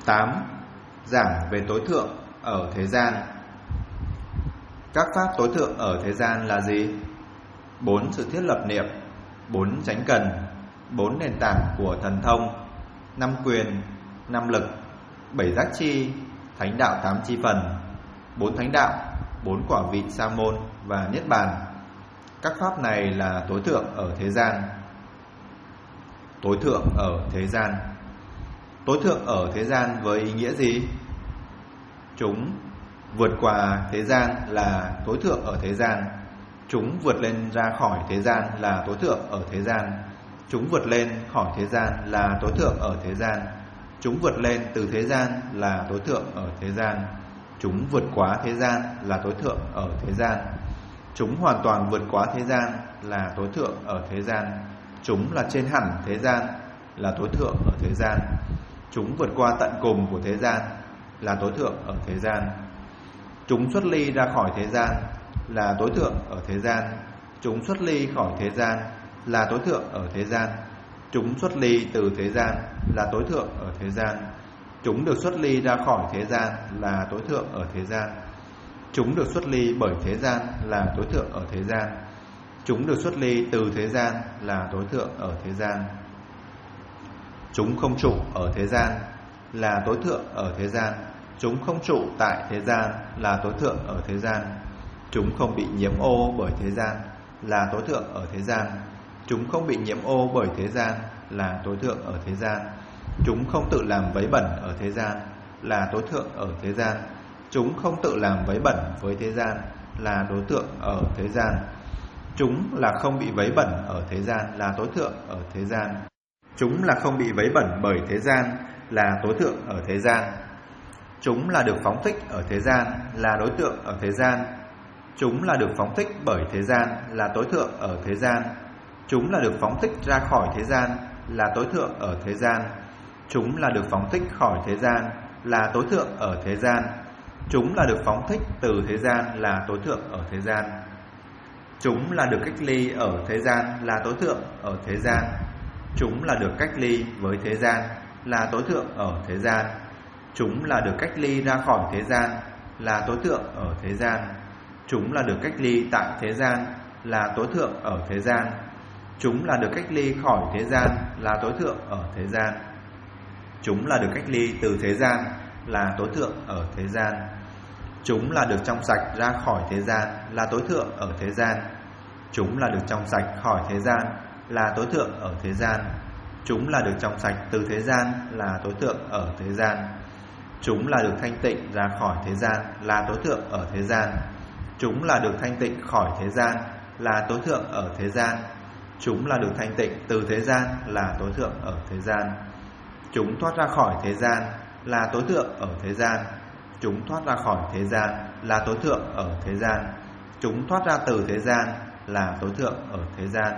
8. Giảng về tối thượng ở thế gian. Các pháp tối thượng ở thế gian là gì? 4 sự thiết lập niệm, 4 chánh cần, 4 nền tảng của thần thông, 5 quyền, 5 lực, 7 giác chi, thánh đạo 8 chi phần, 4 thánh đạo, 4 quả vị sa môn và niết bàn. Các pháp này là tối thượng ở thế gian. Tối thượng ở thế gian. Tối thượng ở thế gian với ý nghĩa gì? Chúng vượt qua thế gian là tối thượng ở thế gian. Chúng vượt lên ra khỏi thế gian là tối thượng ở thế gian. Chúng vượt lên khỏi thế gian là tối thượng ở thế gian. Chúng vượt lên từ thế gian là tối thượng ở thế gian. Chúng vượt quá thế gian là tối thượng ở thế gian. Chúng hoàn toàn vượt quá thế gian là tối thượng ở thế gian. Chúng là trên hẳn thế gian là tối thượng ở thế gian. Chúng vượt qua tận cùng của thế gian là tối thượng ở thế gian. Chúng xuất ly ra khỏi thế gian là tối thượng ở thế gian. Chúng xuất ly khỏi thế gian là tối thượng ở thế gian. Chúng xuất ly từ thế gian là tối thượng ở thế gian. Chúng được xuất ly ra khỏi thế gian là tối thượng ở thế gian. Chúng được xuất ly bởi thế gian là tối thượng ở thế gian. Chúng được xuất ly từ thế gian là tối thượng ở thế gian. Chúng không trụ ở thế gian là tối thượng ở thế gian. Chúng không trụ tại thế gian là tối thượng ở thế gian. Chúng không bị nhiễm ô bởi thế gian là tối thượng ở thế gian. Chúng không bị nhiễm ô bởi thế gian là tối thượng ở thế gian. Chúng không tự làm vấy bẩn ở thế gian là tối thượng ở thế gian. Chúng không tự làm vấy bẩn với thế gian là đối tượng ở thế gian. Chúng là không bị vấy bẩn ở thế gian là tối thượng ở thế gian. Chúng là không bị vấy bẩn bởi thế gian là tối thượng ở thế gian. Chúng là được phóng thích ở thế gian là đối tượng ở thế gian. Chúng là được phóng thích bởi thế gian là tối thượng ở thế gian. Chúng là được phóng thích ra khỏi thế gian là tối thượng ở thế gian. Chúng là được phóng thích khỏi thế gian là tối thượng ở thế gian. Chúng là được phóng thích từ thế gian là tối thượng ở thế gian. Chúng là được cách ly ở thế gian là tối thượng ở thế gian. Chúng là được cách ly với thế gian là tối thượng ở thế gian. Chúng là được cách ly ra khỏi thế gian là tối thượng ở thế gian. Chúng là được cách ly tại thế gian là tối thượng ở thế gian. Chúng là được cách ly khỏi thế gian là tối thượng ở thế gian. Chúng là được cách ly từ thế gian là tối thượng ở thế gian. Chúng là được trong sạch ra khỏi thế gian là tối thượng ở thế gian. Chúng là được trong sạch khỏi thế gian là tối thượng ở thế gian. Chúng là được trong sạch từ thế gian là tối thượng ở thế gian. Chúng là được thanh tịnh ra khỏi thế gian là tối thượng ở thế gian. Chúng là được thanh tịnh khỏi thế gian là tối thượng ở thế gian. Chúng là được thanh tịnh từ thế gian là tối thượng ở thế gian. Chúng thoát ra khỏi thế gian là tối thượng ở thế gian. Chúng thoát ra khỏi thế gian là tối thượng ở thế gian. Chúng thoát ra từ thế gian là tối thượng ở thế gian.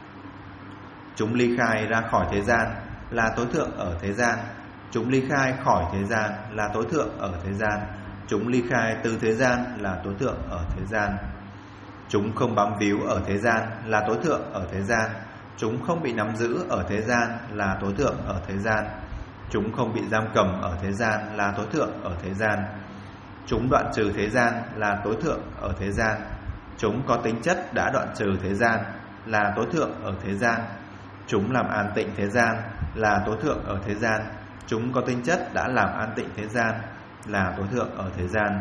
Chúng ly khai ra khỏi thế gian là tối thượng ở thế gian. Chúng ly khai khỏi thế gian là tối thượng ở thế gian. Chúng ly khai từ thế gian là tối thượng ở thế gian. Chúng không bám víu ở thế gian là tối thượng ở thế gian. Chúng không bị nắm giữ ở thế gian là tối thượng ở thế gian. Chúng không bị giam cầm ở thế gian là tối thượng ở thế gian. Chúng đoạn trừ thế gian là tối thượng ở thế gian. Chúng có tính chất đã đoạn trừ thế gian là tối thượng ở thế gian. Chúng làm an tịnh thế gian là tối thượng ở thế gian. Chúng có tính chất đã làm an tịnh thế gian là tối thượng ở thế gian.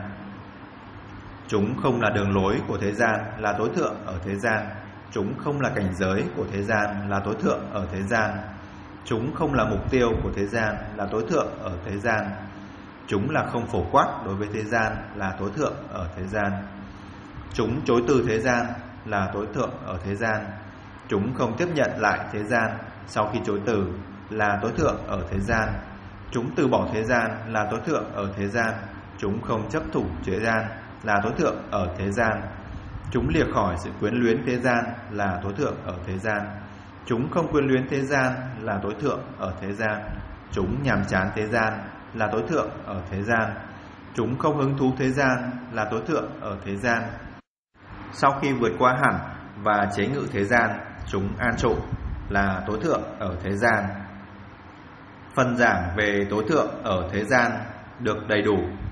Chúng không là đường lối của thế gian là tối thượng ở thế gian. Chúng không là cảnh giới của thế gian là tối thượng ở thế gian. Chúng không là mục tiêu của thế gian là tối thượng ở thế gian. Chúng là không phổ quát đối với thế gian là tối thượng ở thế gian. Chúng chối từ thế gian là tối thượng ở thế gian. Chúng không tiếp nhận lại thế gian sau khi chối từ là tối thượng ở thế gian. Chúng từ bỏ thế gian là tối thượng ở thế gian. Chúng không chấp thủ thế gian là tối thượng ở thế gian. Chúng lìa khỏi sự quyến luyến thế gian là tối thượng ở thế gian. Chúng không quyến luyến thế gian là tối thượng ở thế gian. Chúng nhàm chán thế gian là tối thượng ở thế gian. Chúng không hứng thú thế gian là tối thượng ở thế gian. Sau khi vượt qua hẳn và chế ngự thế gian, chúng an trụ là tối thượng ở thế gian. Phần giảng về tối thượng ở thế gian được đầy đủ